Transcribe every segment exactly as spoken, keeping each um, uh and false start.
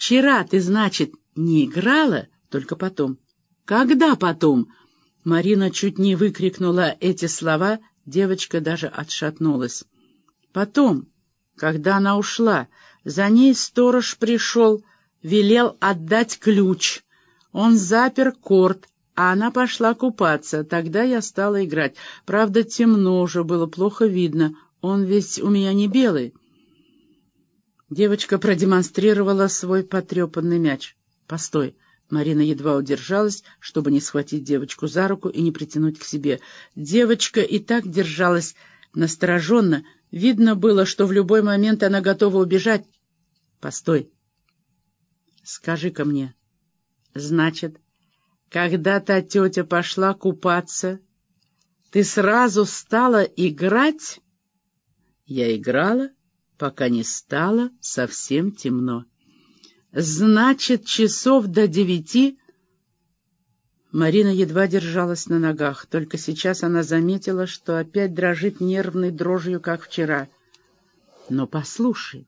Вчера ты, значит, не играла, только потом. Когда потом? Марина чуть не выкрикнула эти слова, девочка даже отшатнулась. Потом, когда она ушла, за ней сторож пришел, велел отдать ключ. Он запер корт, а она пошла купаться. Тогда я стала играть. Правда, темно уже было, плохо видно. Он ведь у меня не белый. Девочка продемонстрировала свой потрепанный мяч. «Постой!» Марина едва удержалась, чтобы не схватить девочку за руку и не притянуть к себе. Девочка и так держалась настороженно. Видно было, что в любой момент она готова убежать. «Постой! Скажи-ка мне, значит, когда та тетя пошла купаться, ты сразу стала играть?» «Я играла, пока не стало совсем темно. Значит, часов до девяти...» Марина едва держалась на ногах. Только сейчас она заметила, что опять дрожит нервной дрожью, как вчера. «Но послушай,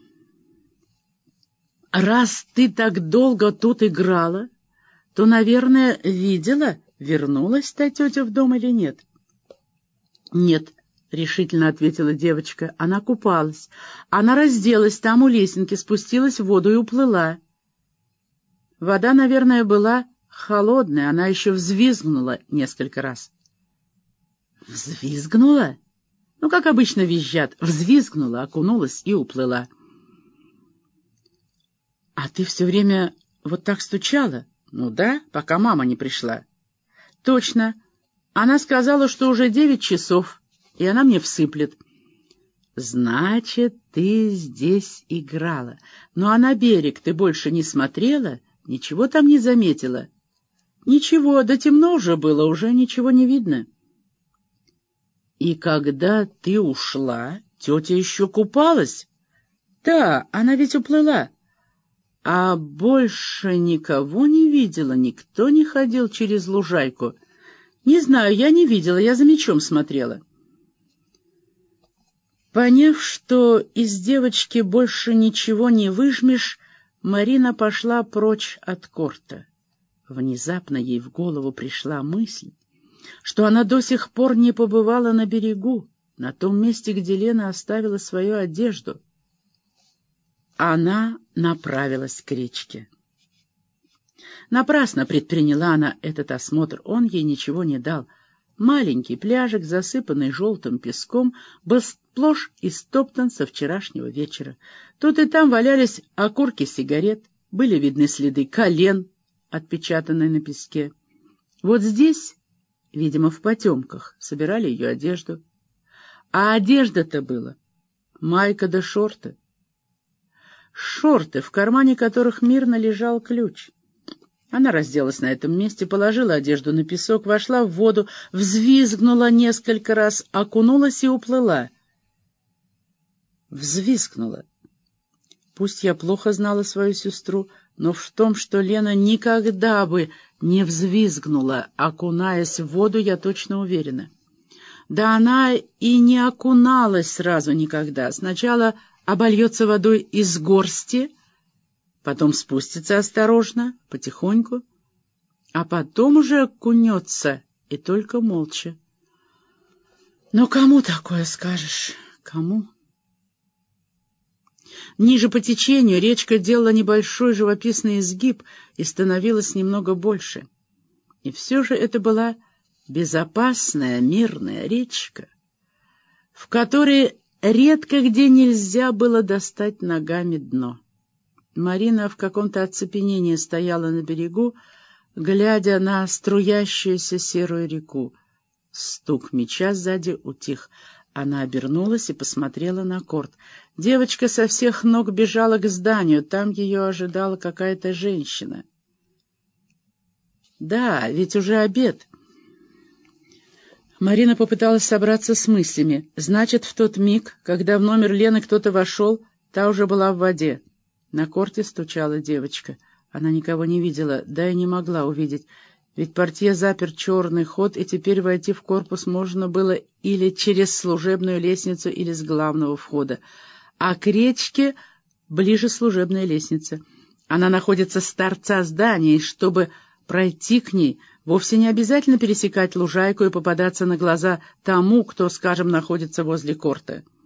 раз ты так долго тут играла, то, наверное, видела, вернулась та тетя в дом или нет?» «Нет», — решительно ответила девочка. «Она купалась. Она разделась там у лесенки, спустилась в воду и уплыла. Вода, наверное, была холодная. Она еще взвизгнула несколько раз». «Взвизгнула? Ну, как обычно визжат. Взвизгнула, окунулась и уплыла». «А ты все время вот так стучала?» «Ну да, пока мама не пришла». «Точно. Она сказала, что уже девять часов». И она мне всыплет. «Значит, ты здесь играла. Ну а на берег ты больше не смотрела? Ничего там не заметила?» «Ничего, да темно уже было, уже ничего не видно». «И когда ты ушла, тетя еще купалась?» «Да, она ведь уплыла. А больше никого не видела, никто не ходил через лужайку?» «Не знаю, я не видела, я за мячом смотрела». Поняв, что из девочки больше ничего не выжмешь, Марина пошла прочь от корта. Внезапно ей в голову пришла мысль, что она до сих пор не побывала на берегу, на том месте, где Лена оставила свою одежду. Она направилась к речке. Напрасно предприняла она этот осмотр, он ей ничего не дал. Маленький пляжик, засыпанный желтым песком, был сплошь истоптан со вчерашнего вечера. Тут и там валялись окурки сигарет, были видны следы колен, отпечатанные на песке. Вот здесь, видимо, в потемках, собирали ее одежду. А одежда-то была майка да шорты. Шорты, в кармане которых мирно лежал ключ. Она разделась на этом месте, положила одежду на песок, вошла в воду, взвизгнула несколько раз, окунулась и уплыла. Взвизгнула. Пусть я плохо знала свою сестру, но в том, что Лена никогда бы не взвизгнула, окунаясь в воду, я точно уверена. Да она и не окуналась сразу никогда. Сначала обольется водой из горсти, потом спустится осторожно, потихоньку, а потом уже окунется, и только молча. Но кому такое скажешь? Кому? Ниже по течению речка делала небольшой живописный изгиб и становилась немного больше. И все же это была безопасная, мирная речка, в которой редко где нельзя было достать ногами дно. Марина в каком-то оцепенении стояла на берегу, глядя на струящуюся серую реку. Стук мяча сзади утих. Она обернулась и посмотрела на корт. Девочка со всех ног бежала к зданию. Там ее ожидала какая-то женщина. Да, ведь уже обед. Марина попыталась собраться с мыслями. Значит, в тот миг, когда в номер Лены кто-то вошел, та уже была в воде. На корте стучала девочка. Она никого не видела, да и не могла увидеть. Ведь портье запер черный ход, и теперь войти в корпус можно было или через служебную лестницу, или с главного входа. А к речке ближе служебная лестница. Она находится с торца здания, и чтобы пройти к ней, вовсе не обязательно пересекать лужайку и попадаться на глаза тому, кто, скажем, находится возле корта.